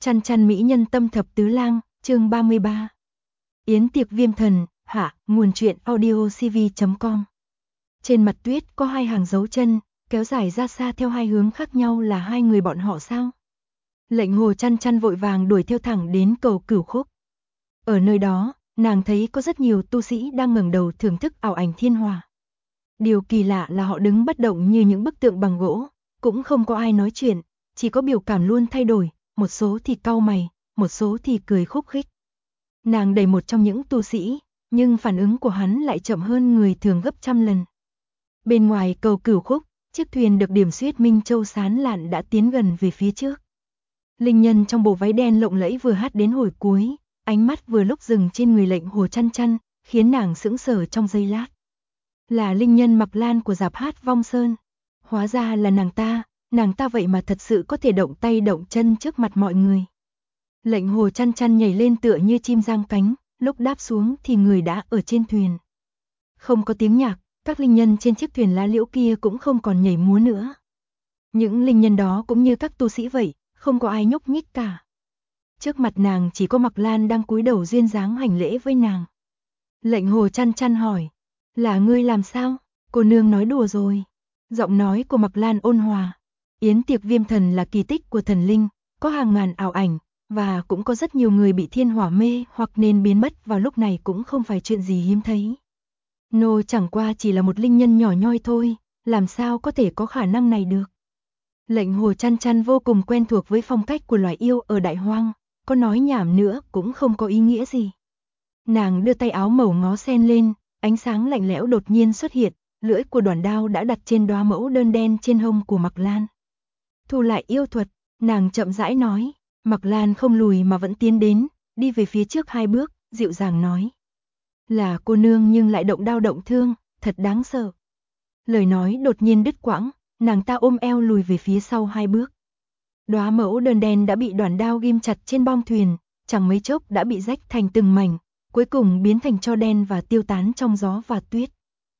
Chăn chăn mỹ nhân tâm thập tứ lang, chương 33. Yến tiệc viêm thần, hạ, nguồn truyện audiocv.com. Trên mặt tuyết có hai hàng dấu chân, kéo dài ra xa theo hai hướng khác nhau, là hai người bọn họ sao? Lệnh Hồ chăn chăn vội vàng đuổi theo thẳng đến cầu Cửu Khúc. Ở nơi đó, nàng thấy có rất nhiều tu sĩ đang ngẩng đầu thưởng thức ảo ảnh thiên hòa. Điều kỳ lạ là họ đứng bất động như những bức tượng bằng gỗ, cũng không có ai nói chuyện, chỉ có biểu cảm luôn thay đổi, một số thì cau mày, một số thì cười khúc khích. Nàng đẩy một trong những tu sĩ, nhưng phản ứng của hắn lại chậm hơn người thường gấp trăm lần. Bên ngoài cầu Cửu Khúc, chiếc thuyền được điểm xuyết minh châu sán lạn đã tiến gần về phía trước. Linh nhân trong bộ váy đen lộng lẫy vừa hát đến hồi cuối, ánh mắt vừa lúc dừng trên người Lệnh Hồ chăn chăn, khiến nàng sững sờ trong giây lát. Là linh nhân Mặc Lan của dạp hát Vong Sơn. Hóa ra là nàng ta vậy mà thật sự có thể động tay động chân trước mặt mọi người. Lệnh Hồ chăn chăn nhảy lên tựa như chim giang cánh, lúc đáp xuống thì người đã ở trên thuyền. Không có tiếng nhạc, các linh nhân trên chiếc thuyền lá liễu kia cũng không còn nhảy múa nữa. Những linh nhân đó cũng như các tu sĩ vậy, không có ai nhúc nhích cả. Trước mặt nàng chỉ có Mặc Lan đang cúi đầu duyên dáng hành lễ với nàng. Lệnh Hồ chăn chăn hỏi, là ngươi làm sao? Cô nương nói đùa rồi. Giọng nói của Mặc Lan ôn hòa. Yến tiệc viêm thần là kỳ tích của thần linh, có hàng ngàn ảo ảnh, và cũng có rất nhiều người bị thiên hỏa mê hoặc nên biến mất vào lúc này, cũng không phải chuyện gì hiếm thấy. Nô chẳng qua chỉ là một linh nhân nhỏ nhoi thôi, làm sao có thể có khả năng này được. Lệnh Hồ chăn chăn vô cùng quen thuộc với phong cách của loài yêu ở Đại Hoang, có nói nhảm nữa cũng không có ý nghĩa gì. Nàng đưa tay áo màu ngó sen lên, ánh sáng lạnh lẽo đột nhiên xuất hiện, lưỡi của đoản đao đã đặt trên đóa mẫu đơn đen trên hông của Mặc Lan. Thu lại yêu thuật, nàng chậm rãi nói. Mặc Lan không lùi mà vẫn tiến đến, đi về phía trước 2 bước, dịu dàng nói. Là cô nương nhưng lại động đao động thương, thật đáng sợ. Lời nói đột nhiên đứt quãng, nàng ta ôm eo lùi về phía sau 2 bước. Đóa mẫu đơn đen đã bị đoản đao ghim chặt trên bong thuyền, chẳng mấy chốc đã bị rách thành từng mảnh, cuối cùng biến thành tro đen và tiêu tán trong gió và tuyết.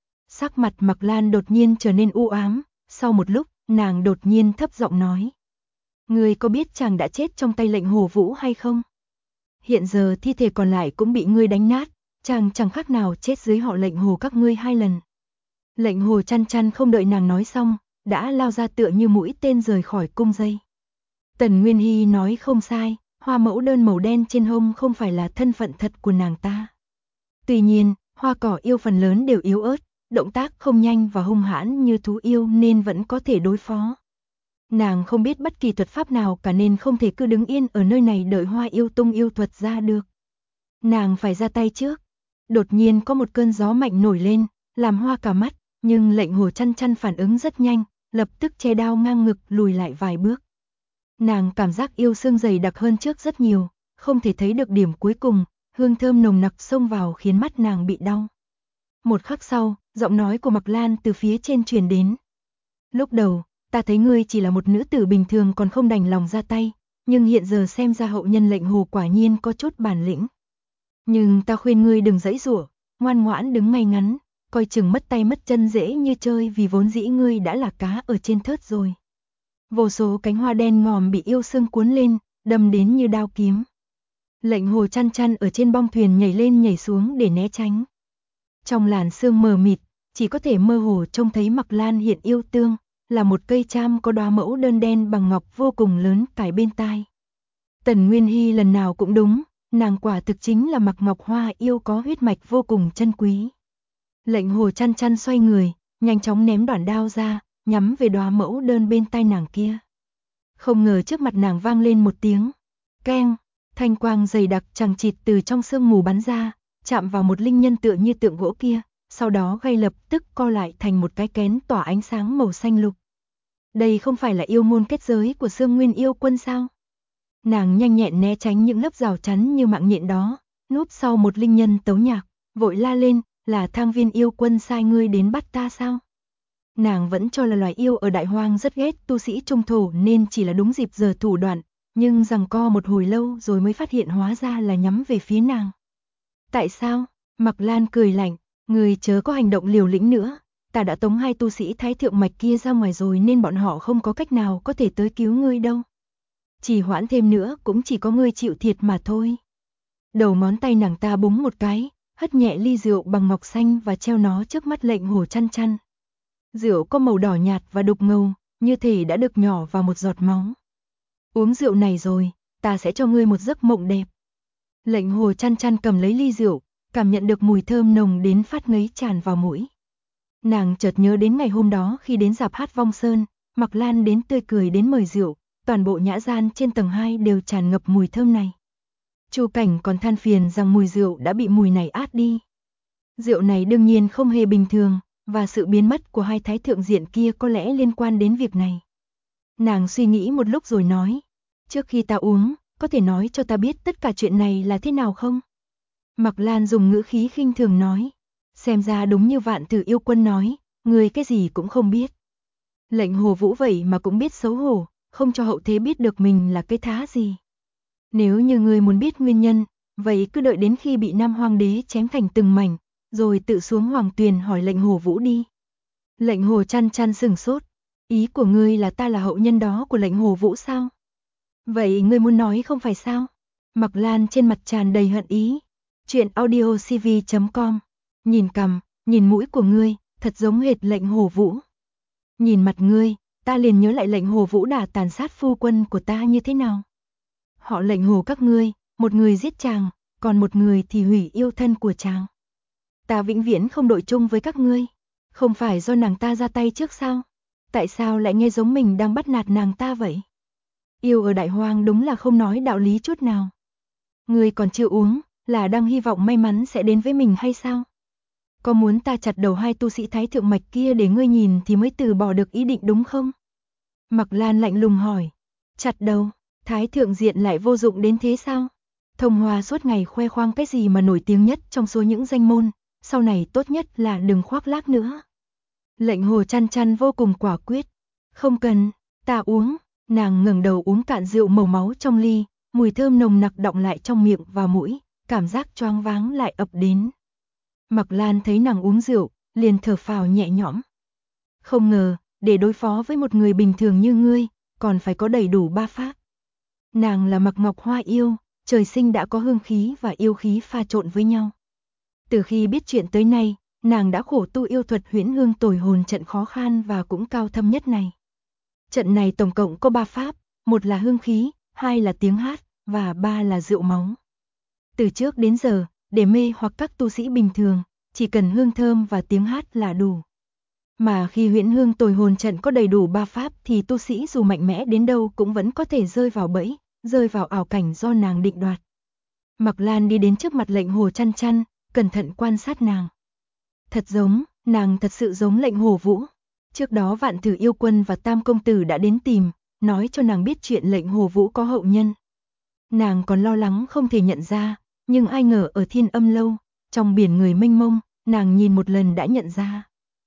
Sắc mặt Mặc Lan đột nhiên trở nên u ám, sau một lúc, nàng đột nhiên thấp giọng nói. Ngươi có biết chàng đã chết trong tay Lệnh Hồ Vũ hay không? Hiện giờ thi thể còn lại cũng bị ngươi đánh nát, chàng chẳng khác nào chết dưới họ Lệnh Hồ các ngươi 2 lần. Lệnh Hồ chăn chăn không đợi nàng nói xong, đã lao ra tựa như mũi tên rời khỏi cung dây. Tần Nguyên Hy nói không sai, hoa mẫu đơn màu đen trên hông không phải là thân phận thật của nàng ta. Tuy nhiên, hoa cỏ yêu phần lớn đều yếu ớt, động tác không nhanh và hung hãn như thú yêu nên vẫn có thể đối phó. Nàng không biết bất kỳ thuật pháp nào cả nên không thể cứ đứng yên ở nơi này đợi hoa yêu tung yêu thuật ra được. Nàng phải ra tay trước. Đột nhiên có một cơn gió mạnh nổi lên, làm hoa cả mắt, nhưng Lệnh Hồ chăn chăn phản ứng rất nhanh, lập tức che đao ngang ngực lùi lại vài bước. Nàng cảm giác yêu xương dày đặc hơn trước rất nhiều, không thể thấy được điểm cuối cùng, hương thơm nồng nặc xông vào khiến mắt nàng bị đau. Một khắc sau, giọng nói của Mặc Lan từ phía trên truyền đến. Lúc đầu, ta thấy ngươi chỉ là một nữ tử bình thường còn không đành lòng ra tay, nhưng hiện giờ xem ra hậu nhân Lệnh Hồ quả nhiên có chút bản lĩnh. Nhưng ta khuyên ngươi đừng giãy giụa, ngoan ngoãn đứng ngay ngắn, coi chừng mất tay mất chân dễ như chơi, vì vốn dĩ ngươi đã là cá ở trên thớt rồi. Vô số cánh hoa đen ngòm bị yêu sương cuốn lên, đâm đến như đao kiếm. Lệnh Hồ chăn chăn ở trên bong thuyền nhảy lên nhảy xuống để né tránh. Trong làn sương mờ mịt, chỉ có thể mơ hồ trông thấy Mặc Lan hiện yêu tương, là một cây cham có đóa mẫu đơn đen bằng ngọc vô cùng lớn cài bên tai. Tần Nguyên Hy lần nào cũng đúng, nàng quả thực chính là Mặc Ngọc Hoa yêu có huyết mạch vô cùng chân quý. Lệnh Hồ chăn chăn xoay người, nhanh chóng ném đoản đao ra, nhắm về đóa mẫu đơn bên tai nàng kia. Không ngờ trước mặt nàng vang lên một tiếng keng, thanh quang dày đặc chằng chịt từ trong sương mù bắn ra, chạm vào một linh nhân tựa như tượng gỗ kia, sau đó ngay lập tức co lại thành một cái kén tỏa ánh sáng màu xanh lục. Đây không phải là yêu môn kết giới của Sương Nguyên yêu quân sao? Nàng nhanh nhẹn né tránh những lớp rào chắn như mạng nhện đó, núp sau một linh nhân tấu nhạc, vội la lên, là Thang Viên yêu quân sai ngươi đến bắt ta sao? Nàng vẫn cho là loài yêu ở Đại Hoang rất ghét tu sĩ trung thổ nên chỉ là đúng dịp giờ thủ đoạn, nhưng giằng co một hồi lâu rồi mới phát hiện hóa ra là nhắm về phía nàng. Tại sao? Mặc Lan cười lạnh, người chớ có hành động liều lĩnh nữa, ta đã tống 2 tu sĩ Thái Thượng Mạch kia ra ngoài rồi nên bọn họ không có cách nào có thể tới cứu ngươi đâu. Chỉ hoãn thêm nữa cũng chỉ có ngươi chịu thiệt mà thôi. Đầu ngón tay nàng ta búng một cái, hất nhẹ ly rượu bằng ngọc xanh và treo nó trước mắt Lệnh Hồ Chăn Chăn. Rượu có màu đỏ nhạt và đục ngầu, như thể đã được nhỏ vào một giọt máu. Uống rượu này rồi, ta sẽ cho ngươi một giấc mộng đẹp. Lệnh Hồ Chăn Chăn cầm lấy ly rượu, cảm nhận được mùi thơm nồng đến phát ngấy tràn vào mũi. Nàng chợt nhớ đến ngày hôm đó khi đến rạp hát Vong Sơn, Mạc Lan đến tươi cười đến mời rượu, toàn bộ nhã gian trên tầng 2 đều tràn ngập mùi thơm này. Chu Cảnh còn than phiền rằng mùi rượu đã bị mùi này át đi. Rượu này đương nhiên không hề bình thường, và sự biến mất của hai thái thượng diện kia có lẽ liên quan đến việc này. Nàng suy nghĩ một lúc rồi nói, trước khi ta uống, có thể nói cho ta biết tất cả chuyện này là thế nào không? Mạc Lan dùng ngữ khí khinh thường nói, xem ra đúng như Vạn Tử Yêu Quân nói, người cái gì cũng không biết. Lệnh Hồ Vũ vậy mà cũng biết xấu hổ, không cho hậu thế biết được mình là cái thá gì. Nếu như ngươi muốn biết nguyên nhân, vậy cứ đợi đến khi bị Nam Hoàng đế chém thành từng mảnh, rồi tự xuống hoàng tuyền hỏi Lệnh Hồ Vũ đi. Lệnh Hồ Chăn Chăn sửng sốt, ý của ngươi là ta là hậu nhân đó của Lệnh Hồ Vũ sao? Vậy ngươi muốn nói không phải sao? Mạc Lan trên mặt tràn đầy hận ý. Chuyện audiocv.com. Nhìn cằm, nhìn mũi của ngươi, thật giống hệt Lệnh Hồ Vũ. Nhìn mặt ngươi, ta liền nhớ lại Lệnh Hồ Vũ đã tàn sát phu quân của ta như thế nào. Họ Lệnh Hồ các ngươi, một người giết chàng, còn một người thì hủy yêu thân của chàng. Ta vĩnh viễn không đội chung với các ngươi. Không phải do nàng ta ra tay trước sao? Tại sao lại nghe giống mình đang bắt nạt nàng ta vậy? Yêu ở Đại Hoang đúng là không nói đạo lý chút nào. Ngươi còn chưa uống, là đang hy vọng may mắn sẽ đến với mình hay sao? Có muốn ta chặt đầu hai tu sĩ thái thượng mạch kia để ngươi nhìn thì mới từ bỏ được ý định đúng không? Mạc Lan lạnh lùng hỏi. Chặt đầu, thái thượng diện lại vô dụng đến thế sao? Thông Hoa suốt ngày khoe khoang cái gì mà nổi tiếng nhất trong số những danh môn, sau này tốt nhất là đừng khoác lác nữa. Lệnh Hồ Chăn Chăn vô cùng quả quyết. Không cần, ta uống. Nàng ngẩng đầu uống cạn rượu màu máu trong ly, mùi thơm nồng nặc đọng lại trong miệng và mũi, cảm giác choáng váng lại ập đến. Mạc Lan thấy nàng uống rượu, liền thở phào nhẹ nhõm. Không ngờ, để đối phó với một người bình thường như ngươi, còn phải có đầy đủ ba pháp. Nàng là Mạc Ngọc Hoa yêu, trời sinh đã có hương khí và yêu khí pha trộn với nhau. Từ khi biết chuyện tới nay, nàng đã khổ tu yêu thuật Huyễn Hương Tồi Hồn trận khó khăn và cũng cao thâm nhất này. Trận này tổng cộng có 3 pháp, một là hương khí, hai là tiếng hát, và ba là rượu máu. Từ trước đến giờ, để mê hoặc các tu sĩ bình thường, chỉ cần hương thơm và tiếng hát là đủ. Mà khi Huyễn Hương Tồi Hồn trận có đầy đủ 3 pháp thì tu sĩ dù mạnh mẽ đến đâu cũng vẫn có thể rơi vào bẫy, rơi vào ảo cảnh do nàng định đoạt. Mạc Lan đi đến trước mặt Lệnh Hồ Chăn Chăn, cẩn thận quan sát nàng. Thật giống, nàng thật sự giống Lệnh Hồ Vũ. Trước đó Vạn Tử Yêu Quân và Tam Công Tử đã đến tìm, nói cho nàng biết chuyện Lệnh Hồ Vũ có hậu nhân. Nàng còn lo lắng không thể nhận ra, nhưng ai ngờ ở Thiên Âm Lâu, trong biển người mênh mông, nàng nhìn một lần đã nhận ra.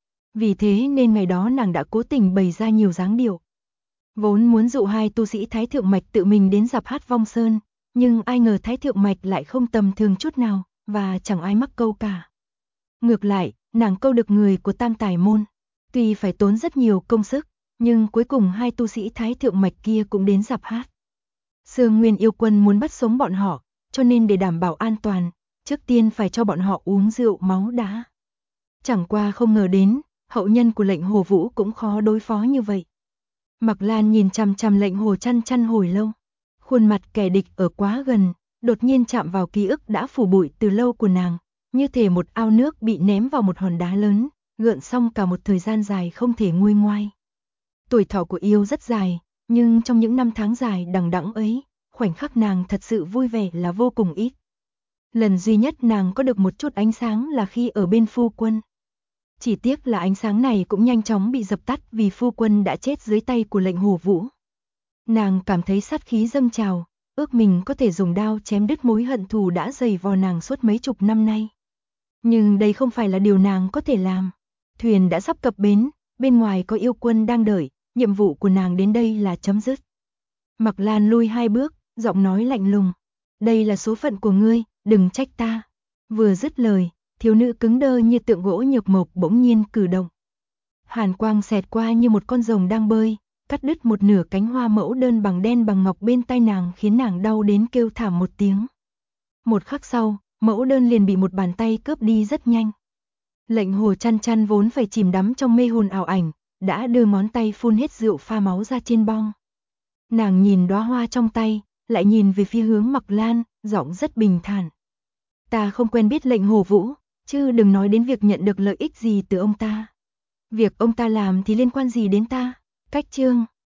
Vì thế nên ngày đó nàng đã cố tình bày ra nhiều dáng điệu. Vốn muốn dụ hai tu sĩ Thái Thượng Mạch tự mình đến rạp hát Vong Sơn, nhưng ai ngờ Thái Thượng Mạch lại không tầm thường chút nào, và chẳng ai mắc câu cả. Ngược lại, nàng câu được người của Tam Tài Môn. Tuy phải tốn rất nhiều công sức, nhưng cuối cùng hai tu sĩ Thái Thượng Mạch kia cũng đến rạp hát. Sương Nguyên Yêu Quân muốn bắt sống bọn họ, cho nên để đảm bảo an toàn, trước tiên phải cho bọn họ uống rượu máu đã. Chẳng qua không ngờ đến, hậu nhân của Lệnh Hồ Vũ cũng khó đối phó như vậy. Mạc Lan nhìn chằm chằm Lệnh Hồ Chăn Chăn hồi lâu. Khuôn mặt kẻ địch ở quá gần, đột nhiên chạm vào ký ức đã phủ bụi từ lâu của nàng, như thể một ao nước bị ném vào một hòn đá lớn, gợn xong cả một thời gian dài không thể nguôi ngoai. Tuổi thọ của yêu rất dài, nhưng trong những năm tháng dài đằng đẵng ấy, khoảnh khắc nàng thật sự vui vẻ là vô cùng ít. Lần duy nhất nàng có được một chút ánh sáng là khi ở bên phu quân. Chỉ tiếc là ánh sáng này cũng nhanh chóng bị dập tắt vì phu quân đã chết dưới tay của Lệnh Hồ Vũ. Nàng cảm thấy sát khí dâng trào, ước mình có thể dùng đao chém đứt mối hận thù đã dày vò nàng suốt mấy chục năm nay. Nhưng đây không phải là điều nàng có thể làm. Thuyền đã sắp cập bến, bên ngoài có yêu quân đang đợi, nhiệm vụ của nàng đến đây là chấm dứt. Mạc Lan lui 2 bước, giọng nói lạnh lùng. Đây là số phận của ngươi, đừng trách ta. Vừa dứt lời, thiếu nữ cứng đơ như tượng gỗ nhược mộc bỗng nhiên cử động. Hàn quang xẹt qua như một con rồng đang bơi, cắt đứt một nửa cánh hoa mẫu đơn bằng đen bằng ngọc bên tai nàng khiến nàng đau đến kêu thảm một tiếng. Một khắc sau, mẫu đơn liền bị một bàn tay cướp đi rất nhanh. Lệnh Hồ Chăn Chăn vốn phải chìm đắm trong mê hồn ảo ảnh, đã đưa ngón tay phun hết rượu pha máu ra trên bong. Nàng nhìn đóa hoa trong tay, lại nhìn về phía hướng Mặc Lan, giọng rất bình thản. Ta không quen biết lệnh Hồ Vũ, chứ đừng nói đến việc nhận được lợi ích gì từ ông ta. Việc ông ta làm thì liên quan gì đến ta? Cách chương